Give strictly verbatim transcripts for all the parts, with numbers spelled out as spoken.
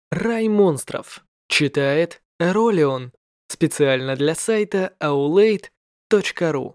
Рай монстров. Читает Ролион. Специально для сайта аулейт точка ру.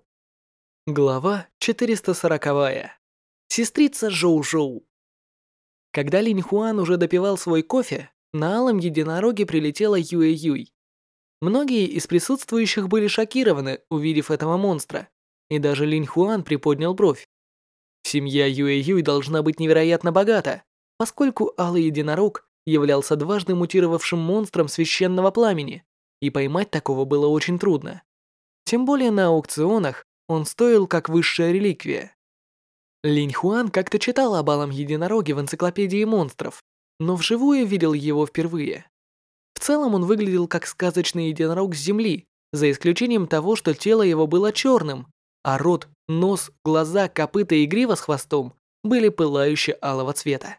Глава четыреста сорок. Сестрица Жоу-Жоу. Когда Линь Хуан уже допивал свой кофе, на алом единороге прилетела Юэ-Юй. Многие из присутствующих были шокированы, увидев этого монстра, и даже Линь Хуан приподнял бровь. Семья Юэ-Юй должна быть невероятно богата, поскольку алый единорог являлся дважды мутировавшим монстром священного пламени, и поймать такого было очень трудно. Тем более на аукционах он стоил как высшая реликвия. Линь Хуан как-то читал об алом единороге в энциклопедии монстров, но вживую видел его впервые. В целом он выглядел как сказочный единорог с земли, за исключением того, что тело его было черным, а рот, нос, глаза, копыта и грива с хвостом были пылающе алого цвета.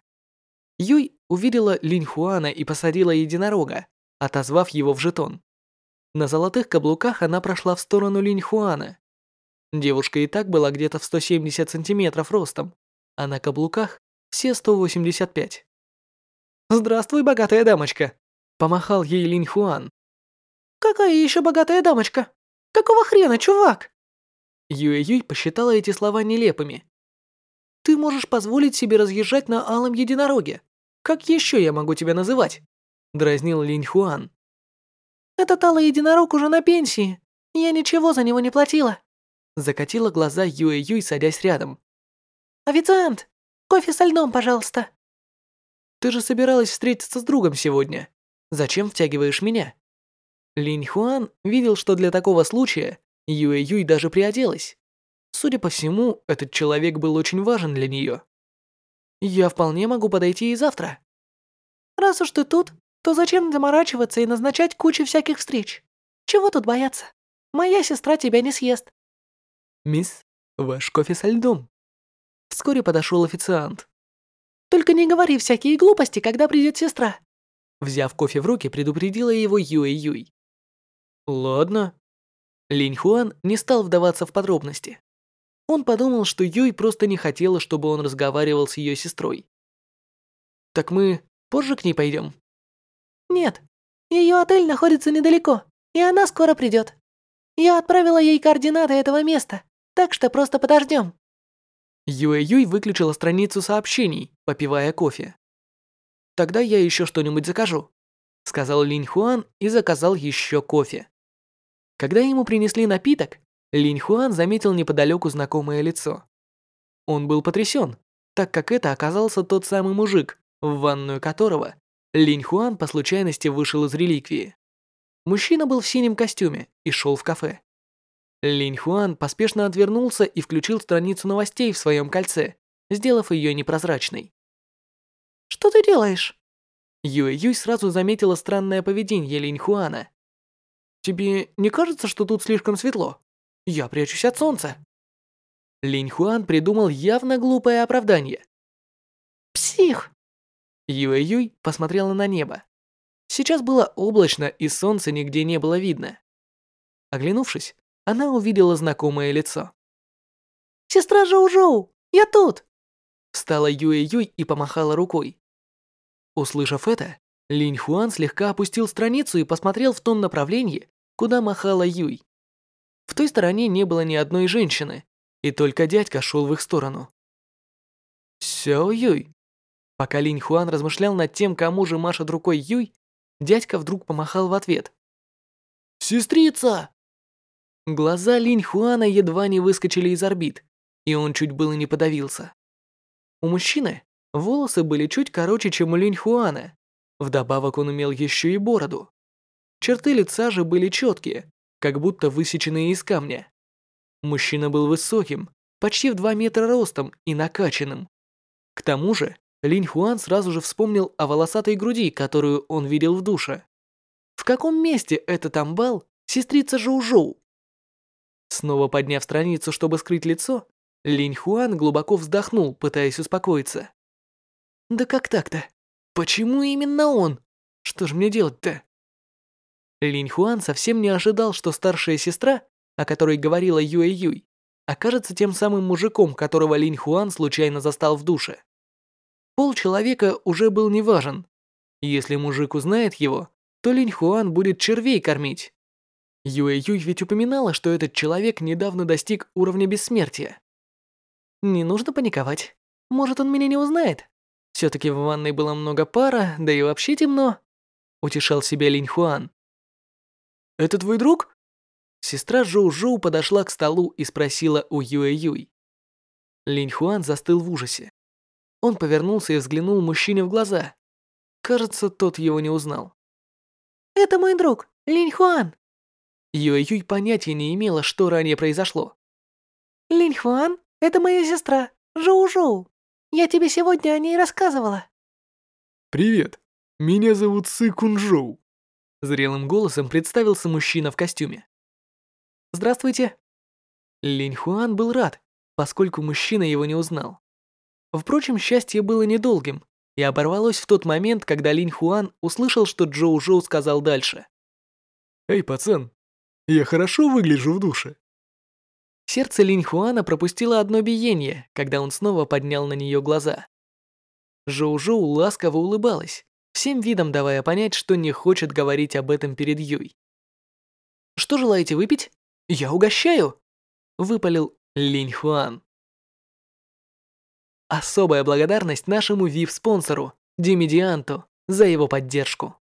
Юй увидела Линь Хуана и посадила единорога, отозвав его в жетон. На золотых каблуках она прошла в сторону Линь Хуана. Девушка и так была где-то в сто семьдесят сантиметров ростом, а на каблуках все сто восемьдесят пять. «Здравствуй, богатая дамочка!» – помахал ей Линь Хуан. «Какая еще богатая дамочка? Какого хрена, чувак?» Юэ-Юй посчитала эти слова нелепыми. «Ты можешь позволить себе разъезжать на алом единороге. Как еще я могу тебя называть?» – дразнил Линь Хуан. «Этот алый единорог уже на пенсии. Я ничего за него не платила». Закатила глаза Юэ-Юй, садясь рядом. «Официант, кофе со льдом, пожалуйста». «Ты же собиралась встретиться с другом сегодня. Зачем втягиваешь меня?» Линь Хуан видел, что для такого случая Юэ-Юй даже приоделась. Судя по всему, этот человек был очень важен для нее. «Я вполне могу подойти и завтра». «Раз уж ты тут, то зачем заморачиваться и назначать кучу всяких встреч? Чего тут бояться? Моя сестра тебя не съест». «Мисс, ваш кофе со льдом». Вскоре подошел официант. «Только не говори всякие глупости, когда придет сестра». Взяв кофе в руки, предупредила его Юэ-Юй. «Ладно». Линь Хуан не стал вдаваться в подробности. Он подумал, что Юй просто не хотела, чтобы он разговаривал с ее сестрой. «Так мы позже к ней пойдем?» «Нет, ее отель находится недалеко, и она скоро придет. Я отправила ей координаты этого места, так что просто подождем». Юэ-Юй выключила страницу сообщений, попивая кофе. «Тогда я еще что-нибудь закажу», — сказал Линь Хуан и заказал еще кофе. Когда ему принесли напиток, Линь Хуан заметил неподалеку знакомое лицо. Он был потрясен, так как это оказался тот самый мужик, в ванную которого Линь Хуан по случайности вышел из реликвии. Мужчина был в синем костюме и шел в кафе. Линь Хуан поспешно отвернулся и включил страницу новостей в своем кольце, сделав ее непрозрачной. «Что ты делаешь?» Юэ-Юй сразу заметила странное поведение Линь Хуана. «Тебе не кажется, что тут слишком светло? Я прячусь от солнца». Линь Хуан придумал явно глупое оправдание. «Псих!» Юэ-Юй посмотрела на небо. Сейчас было облачно, и солнца нигде не было видно. Оглянувшись, она увидела знакомое лицо. «Сестра Жоу-Жоу, я тут!» Встала Юэ-Юй и помахала рукой. Услышав это, Линь Хуан слегка опустил страницу и посмотрел в том направлении, куда махала Юй. В той стороне не было ни одной женщины, и только дядька шел в их сторону. «Сяо Юй». Пока Линь Хуан размышлял над тем, кому же машет рукой Юй, дядька вдруг помахал в ответ. «Сестрица!» Глаза Линь Хуана едва не выскочили из орбит, и он чуть было не подавился. У мужчины волосы были чуть короче, чем у Линь Хуана. Вдобавок он имел еще и бороду. Черты лица же были четкие, как будто высеченные из камня. Мужчина был высоким, почти в два метра ростом и накачанным. К тому же, Линь Хуан сразу же вспомнил о волосатой груди, которую он видел в душе. В каком месте этот амбал сестрица Жоу-Жоу? Снова подняв страницу, чтобы скрыть лицо, Линь Хуан глубоко вздохнул, пытаясь успокоиться. «Да как так-то? Почему именно он? Что же мне делать-то?» Линь Хуан совсем не ожидал, что старшая сестра, о которой говорила Юэ-Юй, окажется тем самым мужиком, которого Линь Хуан случайно застал в душе. Пол человека уже был неважен. Если мужик узнает его, то Линь Хуан будет червей кормить. Юэ Юй ведь упоминала, что этот человек недавно достиг уровня бессмертия. Не нужно паниковать. Может, он меня не узнает. Все-таки в ванной было много пара, да и вообще темно. Утешал себя Линь Хуан. Это твой друг? Сестра Жоу Жоу подошла к столу и спросила у Юэ Юй. Линь Хуан застыл в ужасе. Он повернулся и взглянул мужчине в глаза. Кажется, тот его не узнал. Это мой друг, Линь Хуан. Юэ Юй понятия не имела, что ранее произошло. Линь Хуан, это моя сестра, Жоу Жоу. Я тебе сегодня о ней рассказывала. Привет, меня зовут Сы Кунжоу. Зрелым голосом представился мужчина в костюме. Здравствуйте. Линь Хуан был рад, поскольку мужчина его не узнал. Впрочем, счастье было недолгим и оборвалось в тот момент, когда Линь Хуан услышал, что Джоу Жоу сказал дальше. «Эй, пацан, я хорошо выгляжу в душе?» Сердце Линь Хуана пропустило одно биение, когда он снова поднял на нее глаза. Жоу Жоу ласково улыбалась, всем видом давая понять, что не хочет говорить об этом перед Юй. «Что желаете выпить? Я угощаю!» — выпалил Линь Хуан. Особая благодарность нашему ви ай пи-спонсору Димедианту за его поддержку.